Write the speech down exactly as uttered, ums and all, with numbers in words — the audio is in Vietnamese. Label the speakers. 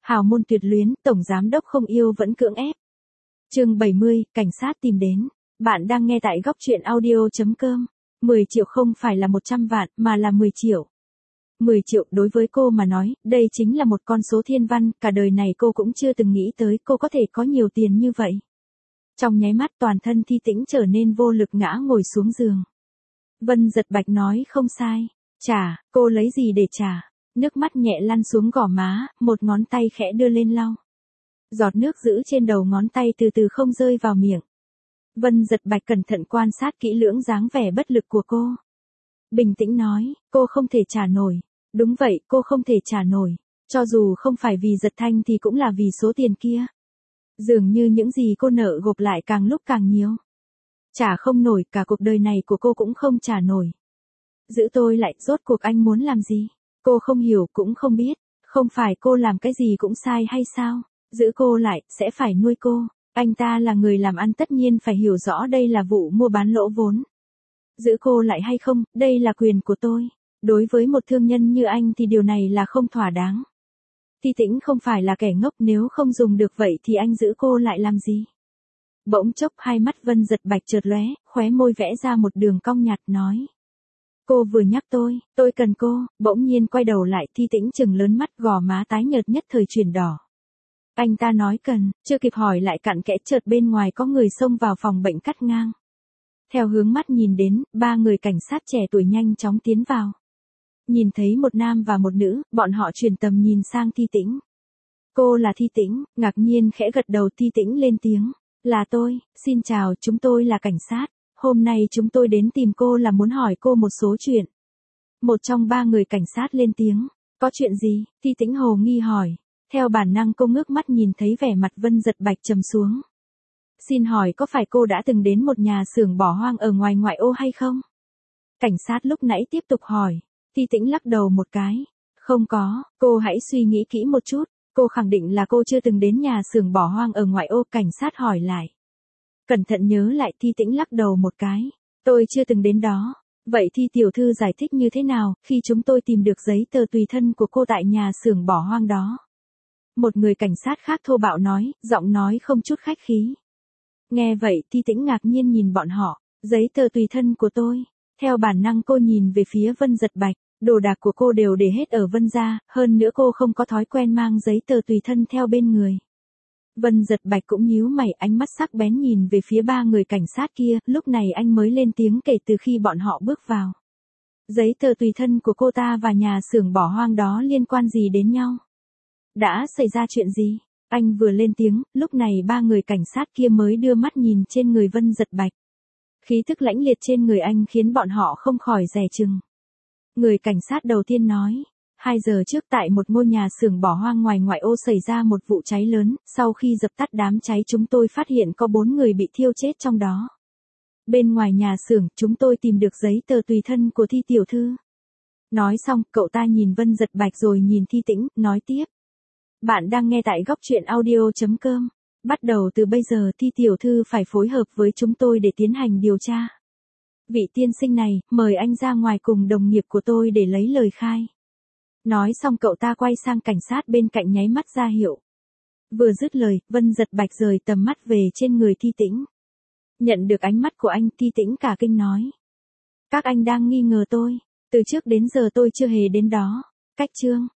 Speaker 1: Hào môn tuyệt luyến, tổng giám đốc không yêu vẫn cưỡng ép. Chương bảy mươi, cảnh sát tìm đến. Bạn đang nghe tại góc truyện audio.com. mười triệu không phải là một trăm vạn, mà là mười triệu. mười triệu đối với cô mà nói, đây chính là một con số thiên văn, cả đời này cô cũng chưa từng nghĩ tới cô có thể có nhiều tiền như vậy. Trong nháy mắt toàn thân Thi Tĩnh trở nên vô lực ngã ngồi xuống giường. Vân Giật Bạch nói không sai. Trả, cô lấy gì để trả? Nước mắt nhẹ lăn xuống gò má, một ngón tay khẽ đưa lên lau. Giọt nước giữ trên đầu ngón tay từ từ không rơi vào miệng. Vân Giật Bạch cẩn thận quan sát kỹ lưỡng dáng vẻ bất lực của cô. Bình tĩnh nói, cô không thể trả nổi. Đúng vậy, cô không thể trả nổi. Cho dù không phải vì Giật Thanh thì cũng là vì số tiền kia. Dường như những gì cô nợ gộp lại càng lúc càng nhiều. Trả không nổi, cả cuộc đời này của cô cũng không trả nổi. Giữ tôi lại, rốt cuộc anh muốn làm gì? Cô không hiểu cũng không biết. Không phải cô làm cái gì cũng sai hay sao? Giữ cô lại, sẽ phải nuôi cô. Anh ta là người làm ăn tất nhiên phải hiểu rõ đây là vụ mua bán lỗ vốn. Giữ cô lại hay không, đây là quyền của tôi. Đối với một thương nhân như anh thì điều này là không thỏa đáng. Thi Tĩnh không phải là kẻ ngốc, nếu không dùng được vậy thì anh giữ cô lại làm gì? Bỗng chốc hai mắt Vân Giật Bạch chợt lóe, khóe môi vẽ ra một đường cong nhạt nói. Cô vừa nhắc tôi, tôi cần cô, bỗng nhiên quay đầu lại Thi Tĩnh trừng lớn mắt, gò má tái nhợt nhất thời chuyển đỏ. Anh ta nói cần, chưa kịp hỏi lại cặn kẽ chợt bên ngoài có người xông vào phòng bệnh cắt ngang. Theo hướng mắt nhìn đến, ba người cảnh sát trẻ tuổi nhanh chóng tiến vào. Nhìn thấy một nam và một nữ, bọn họ chuyển tầm nhìn sang Thi Tĩnh. Cô là Thi Tĩnh, ngạc nhiên khẽ gật đầu. Thi Tĩnh lên tiếng. Là tôi, xin chào, chúng tôi là cảnh sát. Hôm nay chúng tôi đến tìm cô là muốn hỏi cô một số chuyện. Một trong ba người cảnh sát lên tiếng. Có chuyện gì? Thi Tĩnh hồ nghi hỏi. Theo bản năng cô ngước mắt nhìn thấy vẻ mặt Vân Giật Bạch trầm xuống. Xin hỏi có phải cô đã từng đến một nhà xưởng bỏ hoang ở ngoài ngoại ô hay không? Cảnh sát lúc nãy tiếp tục hỏi. Thi Tĩnh lắc đầu một cái. Không có, cô hãy suy nghĩ kỹ một chút. Cô khẳng định là cô chưa từng đến nhà xưởng bỏ hoang ở ngoại ô. Cảnh sát hỏi lại. Cẩn thận nhớ lại. Thi Tĩnh lắc đầu một cái. Tôi chưa từng đến đó. Vậy Thi tiểu thư giải thích như thế nào khi chúng tôi tìm được giấy tờ tùy thân của cô tại nhà xưởng bỏ hoang đó? Một người cảnh sát khác thô bạo nói, giọng nói không chút khách khí. Nghe vậy Thi Tĩnh ngạc nhiên nhìn bọn họ. Giấy tờ tùy thân của tôi. Theo bản năng cô nhìn về phía Vân Giật Bạch. Đồ đạc của cô đều để hết ở Vân gia, hơn nữa cô không có thói quen mang giấy tờ tùy thân theo bên người. Vân Giật Bạch cũng nhíu mày, ánh mắt sắc bén nhìn về phía ba người cảnh sát kia, lúc này anh mới lên tiếng kể từ khi bọn họ bước vào. Giấy tờ tùy thân của cô ta và nhà xưởng bỏ hoang đó liên quan gì đến nhau? Đã xảy ra chuyện gì? Anh vừa lên tiếng, lúc này ba người cảnh sát kia mới đưa mắt nhìn trên người Vân Giật Bạch. Khí tức lãnh liệt trên người anh khiến bọn họ không khỏi dè chừng. Người cảnh sát đầu tiên nói, hai giờ trước tại một ngôi nhà xưởng bỏ hoang ngoài ngoại ô xảy ra một vụ cháy lớn, sau khi dập tắt đám cháy chúng tôi phát hiện có bốn người bị thiêu chết trong đó. Bên ngoài nhà xưởng, chúng tôi tìm được giấy tờ tùy thân của Thi tiểu thư. Nói xong, cậu ta nhìn Vân Giật Bạch rồi nhìn Thi Tĩnh, nói tiếp. Bạn đang nghe tại góc truyện audio.com. Bắt đầu từ bây giờ Thi tiểu thư phải phối hợp với chúng tôi để tiến hành điều tra. Vị tiên sinh này, mời anh ra ngoài cùng đồng nghiệp của tôi để lấy lời khai. Nói xong cậu ta quay sang cảnh sát bên cạnh nháy mắt ra hiệu. Vừa dứt lời, Vân Giật Bạch rời tầm mắt về trên người Thi Tĩnh. Nhận được ánh mắt của anh, Thi Tĩnh cả kinh nói. Các anh đang nghi ngờ tôi. Từ trước đến giờ tôi chưa hề đến đó. Cách chương.